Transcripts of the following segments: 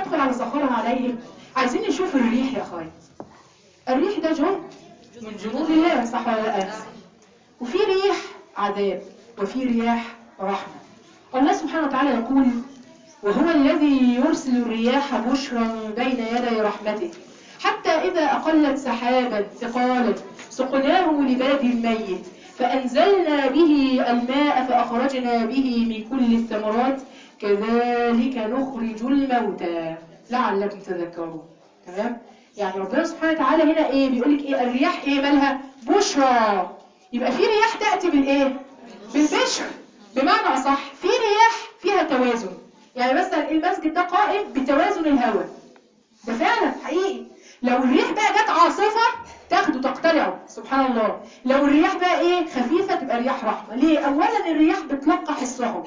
ندخل على سخرها عليهم. عايزين نشوف الريح يا اخوات. الريح ده جند من جنود الله، صح ولا لا؟ وفي ريح عذاب وفي رياح رحمة. الله سبحانه وتعالى يقول: وهو الذي يرسل الرياح بشرا بين يدي رحمته حتى إذا أقلت سحابا ثقالا سقناه لبلد ميت فأنزلنا به الماء فأخرجنا به من كل الثمرات كذلك نخرج الموتى لعلكم تذكرون. تمام؟ يعني ربنا سبحانه وتعالى هنا ايه بيقول لك ايه؟ الرياح ايه مالها؟ بشرى. يبقى في رياح تأتي بالايه؟ بالبشر. بمعنى اصح في رياح فيها توازن. يعني مثلا المسجد ده قائم بتوازن الهواء، ده فعلا حقيقي. لو الريح بقى جت عاصفة تاخده تقتلعه، سبحان الله. لو الرياح بقى ايه خفيفة تبقى رياح رحمة. ليه؟ اولا الرياح بتلقح السحب،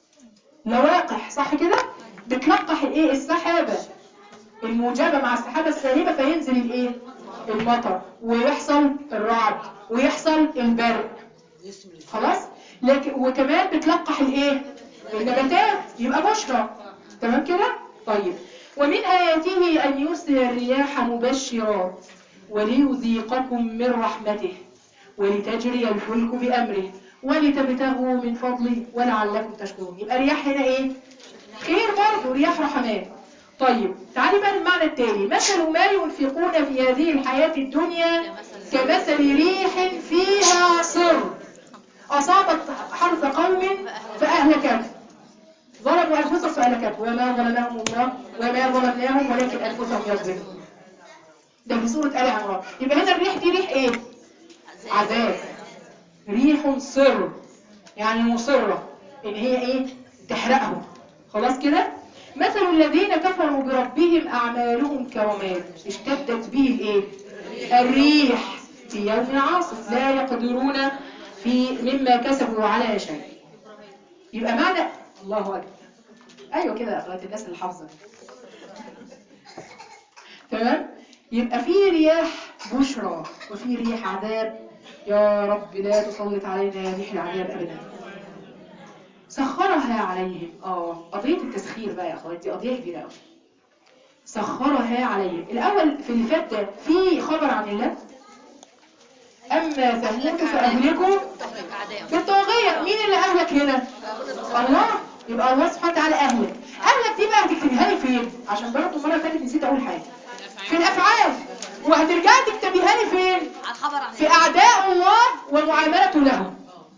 لواقح، صح كده؟ بتلقح الايه؟ السحابة الموجبة مع السحابة السالبة، فينزل الايه؟ المطر، ويحصل الرعد، ويحصل البرق. خلاص؟ لكن وكمان بتلقح الايه؟ النباتات، يبقى بشرى. تمام كده؟ طيب، ومن آياته أن يرسل الرياح مبشرات وليذيقكم من رحمته ولتجري الفلك بأمره ولتبتغوا من فضله ولعلكم تشكرون. يبقى رياح هنا ايه؟ خير برضه، رياح رحمات. طيب تعالي بقى المعنى التالي: مثل ما ينفقون في هذه الحياة الدنيا كمثل ريح فيها صر أصابت حرث قوم فأهلكته ظلموا أنفسهم فأهلكته وما ظلمهم الله وما ظلمناهم ولكن أنفسهم يظلمون. ده في سورة آل عمران. يبقى هنا الريح دي ريح ايه؟ عذاب. ريح صر يعني مصرة ان هي ايه؟ تحرقهم. خلاص كده؟ مثل الذين كفروا بربهم أعمالهم كرماد اشتدت به الايه؟ الريح في يوم عاصف لا يقدرون مما كسبوا على شيء. يبقى معنى الله أكبر. ايوه كده يا اخوات الناس اللي حافظه. تمام؟ يبقى في رياح بشرى وفي ريح عذاب. يا رب لا تسلط علينا ريح العذاب ابدا. سخرها عليهم. قضيه التسخير بقى يا اخوات دي قضيه كبيره قوي. سخرها عليهم. الاول في اللي فات ده في خبر عن الله. اما ثمود فاهلكوا بالطاغيه. مين اللي اهلك هنا؟ الله. يبقى الله سبحانه وتعالى اهلك. اهلك دي بقى هتكتبيها لي فين؟ عشان برضه المره اللي فاتت نسيت اقول حاجه. في الافعال. وهترجعي تكتبيها لي فين؟ في اعداء الله ومعاملته لهم.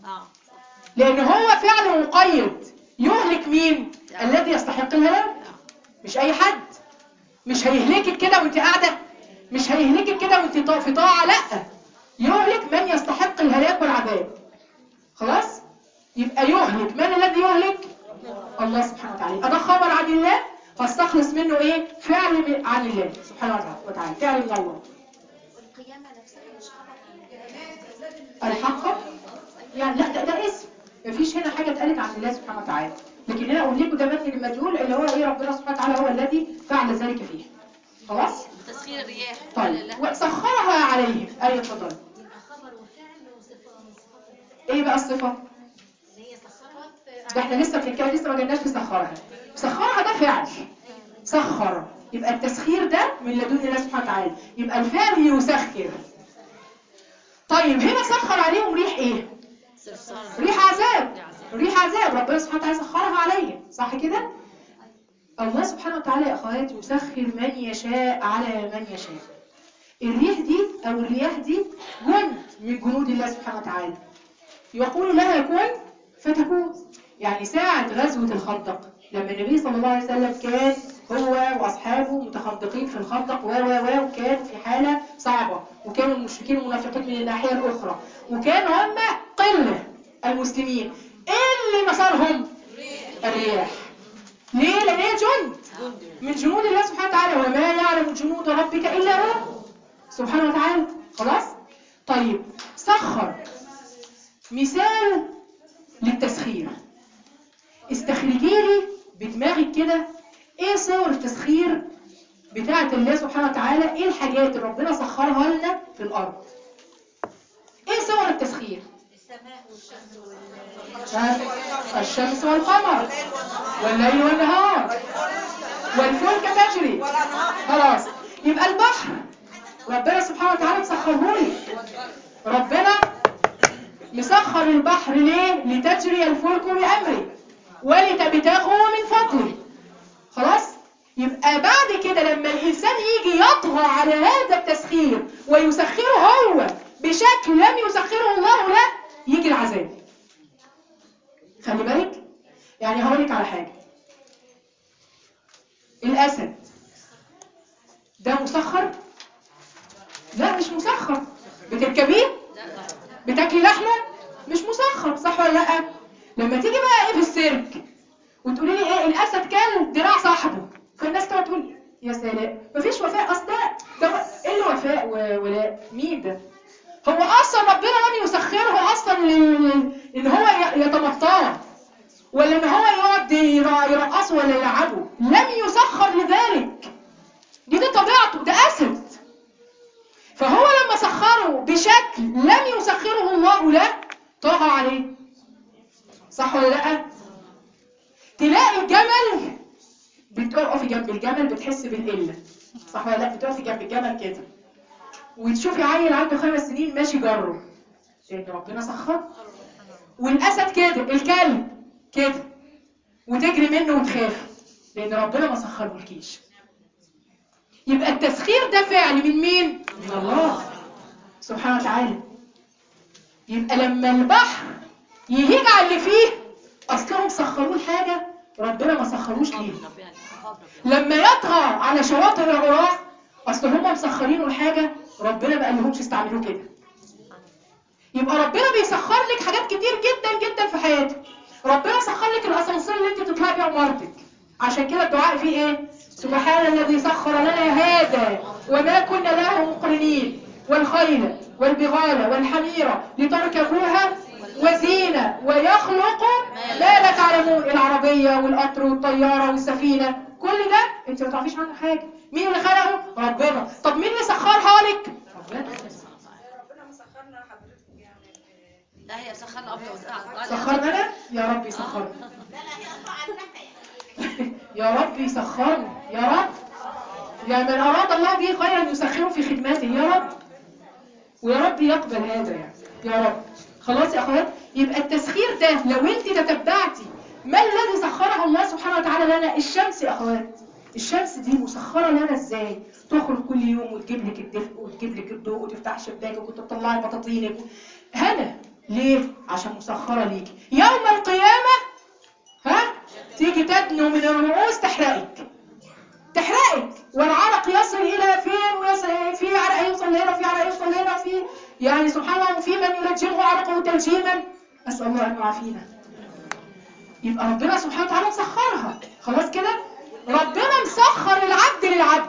لان هو فعل مقيد. يهلك مين؟ الذي يستحق الهلاك. مش اي حد. مش هيهلكك كده وانت قاعده. مش هيهلكك كده وانت في طاعه، لا. يهلك من يستحق الهلاك والعذاب. خلاص؟ يبقى يهلك. من الذي يهلك؟ الله سبحانه وتعالى. ده خبر عن الله فاستخلص منه ايه؟ فعل عن الله سبحانه وتعالى، فعل من الله. والقيامة نفسها مش خبر الحق يعني لا، ده اسم. مفيش هنا حاجة اتقالت عن الله سبحانه وتعالى. لكن هنا اقول لكم ده مبني للمجهول اللي هو ايه؟ ربنا سبحانه وتعالى هو الذي فعل ذلك فيه. خلاص؟ تسخير الرياح. طيب، وسخرها عليهم. ايوه اتفضل. يبقى خبر وفعل وصفة من صفات. ايه بقى الصفة؟ اللي هي سخرت. ده احنا لسه بنتكلم، لسه ما جالناش في سخرها. سخرها ده فعل. سخر. يبقى التسخير ده من لدن الله سبحانه وتعالى. يبقى الفعل يسخر. طيب هنا سخر عليهم ريح ايه؟ ريح عذاب. ريح عذاب ربنا سبحانه وتعالى سخرها عليهم، صح كده؟ الله سبحانه وتعالى يا اخوات يسخر من يشاء على من يشاء. الريح دي او الرياح دي جند من جنود الله سبحانه وتعالى. يقول لها كن فتكون. يعني ساعة غزوة الخندق لما النبي صلى الله عليه وسلم كان هو واصحابه متخندقين في الخندق وكانوا في حالة صعبة، وكانوا المشركين والمنافقين من الناحية الاخرى، وكان هم قلة المسلمين. ايه اللي نصرهم؟ الرياح. ليه؟ لان هي جند من جنود الله سبحانه وتعالى. وما يعلم جنود ربك الا هو سبحانه وتعالى. خلاص؟ طيب سخر. مثال للتسخير. استخرجي لي بدماغك كده ايه صور التسخير بتاعة الله سبحانه وتعالى. ايه الحاجات اللي ربنا سخرها لنا في الارض؟ ايه صور التسخير؟ السماء والشمس الشمس والقمر والليل والنهار والفلك تجري. خلاص، يبقى البحر ربنا سبحانه وتعالى مسخرهولي. ربنا مسخر البحر ليه؟ لتجري الفلك بأمري ولتبتغوا من فضله. خلاص؟ يبقى بعد كده لما الإنسان يجي يطغى على هذا التسخير ويسخره هو بشكل لم يسخره الله له، يجي العذاب. خلي بالك، يعني هقولك على حاجة. الأسد ده مسخر؟ لا مش مسخر. بتركبيه؟ بتاكلي لحمه؟ مش مسخر، صح ولا لا؟ لما تيجي بقى ايه في السيرك وتقولي لي ايه الاسد كان دراع صاحبه، فالناس تقعد تقول يا سلام مفيش وفاء. اصل ده ايه اللي وفاء ولاء؟ مين ده؟ هو اصلا ربنا لم يسخره اصلا ان هو يتمطاه ولا ان هو يقعد يرقصه ولا يلعبه. لم يسخر لذلك. دي طبيعته، ده اسد. فهو لما سخره بشكل لم يسخره الله له طغى عليه، صح ولا لا؟ تلاقي الجمل بتقفي جنب الجمل بتحس بالقله، صح ولا لا؟ بتقفي جنب الجمل كده وتشوفي عيل عنده 5 سنين ماشي جره، لان ربنا سخره. والاسد كده، الكلب كده، وتجري منه وتخافي لان ربنا ما سخرهولكيش. يبقى التسخير ده فعل من مين؟ من الله سبحانه وتعالى. يبقى لما البحر يهيج على اللي فيه اصلهم سخروه لحاجه ربنا ما سخروش ليه. لما يطغى على شواطئ العراة اصل هم مسخرينه لحاجه ربنا ما قالهمش استعملوه كده. يبقى ربنا بيسخر لك حاجات كتير جدا جدا في حياتك. ربنا سخر لك الاسانسير اللي انت تطلعي بيه عمارتك. عشان كده الدعاء فيه ايه؟ سبحان الذي سخر لنا هذا وما كنا له مقرنين، والخيل والبغال والحمير لتركبوها وزينة ويخلق ما لا تعلمون. العربية والقطر والطيارة والسفينة كل ده انت ما تعرفيش عنه حاجة. مين اللي خلقه؟ ربنا. طب مين اللي سخرها لك؟ ربنا. ربنا مسخرنا حضرتك يعني. لا هي سخرنا أبدا. سخرنا انا؟ يا رب يسخرني. لا هي أطلع عنك يا رب يسخرني يا رب. يعني من أراد الله به خيرا يسخره في خدمته يا رب، ويا رب يقبل هذا يعني يا رب. خلاص يا أخوات، يبقى التسخير ده لو انت تتبعتي ما الذي سخره الله سبحانه وتعالى لنا. الشمس يا أخوات، الشمس دي مسخرة لنا ازاي؟ تخرج كل يوم وتجيب لك الدفء وتجيب لك الضوء وتفتح شباكك وتطلعي بطاطينك. هنا ليه؟ عشان مسخرة ليكي. يوم القيامة ها تيجي تدنو من الرؤوس تحرقك والعرق يصل الى فين؟ ويصل في عرق يوصل هنا وفي عرق يوصل هنا وفي يعني سبحان الله. وفي من يلجمه عرقه تلجيما، اسال الله ان يعافينا. يبقى ربنا سبحانه وتعالى مسخرها. خلاص كده ربنا مسخر العبد للعبد.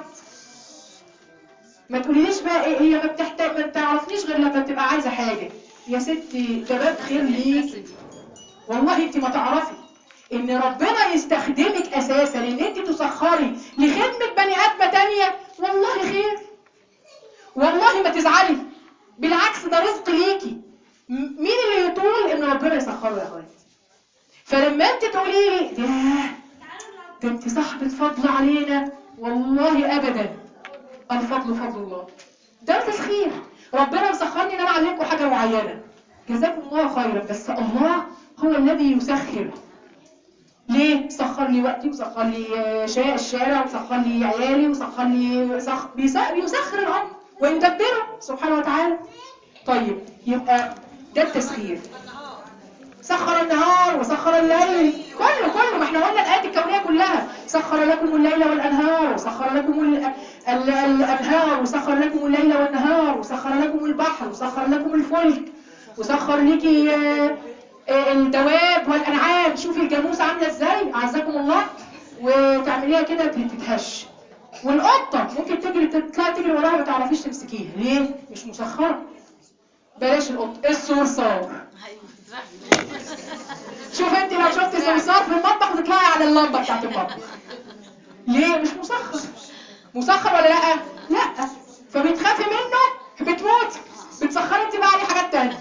ما تقوليليش بقى ايه هي ما بتعرفنيش غير لما بتبقى عايزه حاجه. يا ستي ده باب خير ليك والله. انت ما تعرفي ان ربنا يستخدمك اساسا ان انت تسخري لخدمة بني ادمة تانية. والله خير، والله ما تزعلي، بالعكس ده رزق ليكي. مين اللي يطول ان ربنا يسخره يا اخواتي؟ فلما انت تقولي لي ده انت صاحبة فضل علينا، والله ابدا. الفضل فضل الله، ده تسخير. ربنا مسخرني ان انا اعلمكم حاجة معينة، جزاكم الله خيرا. بس الله هو الذي يسخر. ليه؟ سخر لي وقتي وسخر لي الشارع وسخر لي عيالي وسخر لي بيسخر الامر ويدبره سبحانه وتعالى. طيب يبقى ده التسخير. سخر النهار وسخر الليل، كله ما احنا قلنا الايات الكونيه كلها. سخر لكم الليل والانهار وسخر لكم الانهار وسخر لكم الليل والنهار وسخر لكم البحر وسخر لكم الفلك وسخر لكي الدواب والانعام. شوفي الجاموسه عامله ازاي اعزكم الله، وتعمليها كده تتهش. والقطه ممكن تطلعي تجري وراها ما تعرفيش تمسكيها. ليه؟ مش مسخره. بلاش القطه، الصرصار. شوف انت لو شفت صرصار في المطبخ وتطلعي على اللمبه بتاعت المطبخ. ليه؟ مش مسخر. مسخر ولا لا؟ لا. فبتخافي منه بتموت. بتسخري انت بقى عليه حاجات تانية.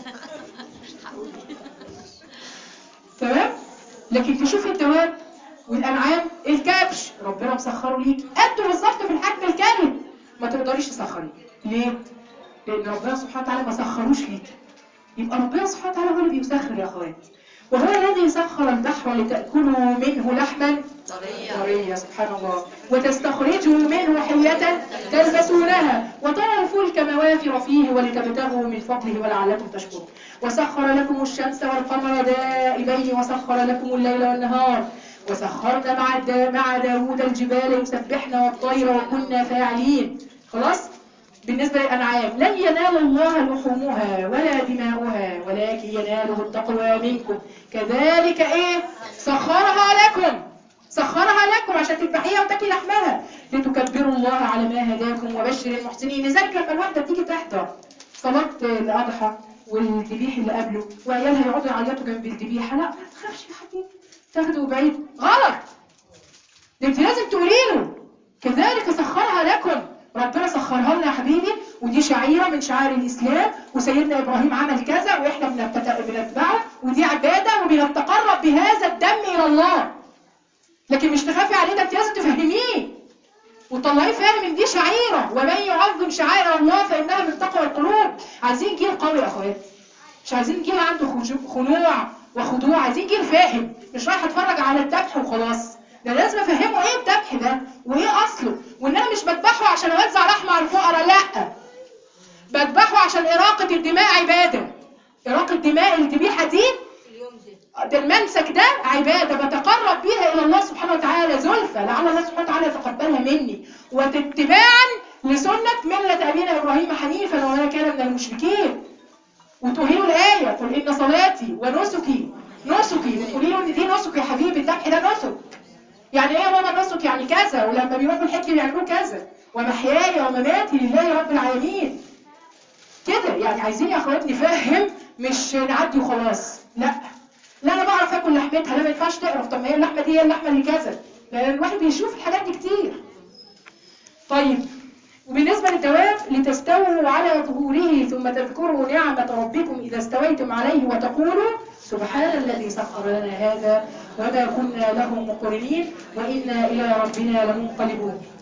تمام؟ لكن تشوفي الدواب والانعام، الكبش ربنا مسخره ليك قده بالظبط في الحجم الكامل ما تقدريش تسخريه. ليه؟ لان ربنا سبحانه وتعالى ما سخروش ليك. يبقى ربنا سبحانه وتعالى هو اللي بيسخر يا اخوات. وهو الذي سخر البحر لتأكلوا منه لحما طريا سبحان الله، وتستخرجوا منه حية تلبسونها، وترى الفلك مواخر فيه ولتبتغوا من فضله ولعلكم تشكرون. وسخر لكم الشمس والقمر دائبين وسخر لكم الليل والنهار، وسخرنا مع داود الجبال يسبحن والطير وكنا فاعلين. خلاص. بالنسبة للأنعام لن ينال الله لحومها ولا دماؤها ولكن يناله التقوى منكم. كذلك ايه؟ سخرها لكم عشان تذبحيها وتاكلي لحمها لتكبروا الله على ما هداكم وبشر المحسنين. لذلك لما الواحدة تيجي تحضر صلاة الأضحى والذبيح اللي قبله وعيالها يقعدوا يعيطوا جنب الذبيحة، لا ما تخافش يا حبيبي تاخده بعيد، غلط. ده انت لازم تقولي له كذلك سخرها لكم. ربنا سخرها لنا يا حبيبي، ودي شعيرة من شعائر الإسلام، وسيدنا إبراهيم عمل كذا وإحنا بنتبعه، ودي عبادة وبنتقرب بهذا الدم إلى الله. لكن مش تخافي عليه، ده انت لازم تفهميه وتطلعيه فاهم ان دي شعيرة، ومن يعظم شعائر الله فإنها من تقوى القلوب. عايزين جيل قوي يا أخوات، مش عايزين جيل عنده خنوع وخضوع، عايزين جيل فاهم، مش رايح اتفرج على الذبح وخلاص. ده لازم افهمه ايه الذبح ده وايه اصله، وان انا مش بذبحه عشان اوزع لحمه على الفقراء، لا، بذبحه عشان اراقه الدماء عباده. اراقه الدماء الذبيحه دي ده المنسك ده عباده بتقرب بيها الى الله سبحانه وتعالى زلفى، لعل الله سبحانه وتعالى يتقبلها مني، واتباعا لسنه مله ابينا ابراهيم حنيفا وما كان من المشركين. وتقولي له الآية قل إن صلاتي ونسكي وتقولي له إن دي نسك يا حبيبي، الذبح ده نسك. يعني إيه يا ماما نسك؟ يعني كذا، ولما بيروحوا الحج بيعملوا كذا، ومحياي ومماتي لله رب العالمين. كده يعني عايزين يا أخوات نفهم، مش نعدي وخلاص. لا أنا بعرف آكل لحمتها، لا ما ينفعش تقرف، طب ما هي اللحمة دي هي اللحمة اللي كذا، لأن الواحد بيشوف الحاجات دي كتير. طيب، وبالنسبة للدواب لتستووا على ظهوره ثم تذكروا نعمة ربكم إذا استويتم عليه وتقولوا سبحان الذي سخر لنا هذا وما كنا له مقرنين وإنا إلى ربنا لمنقلبون.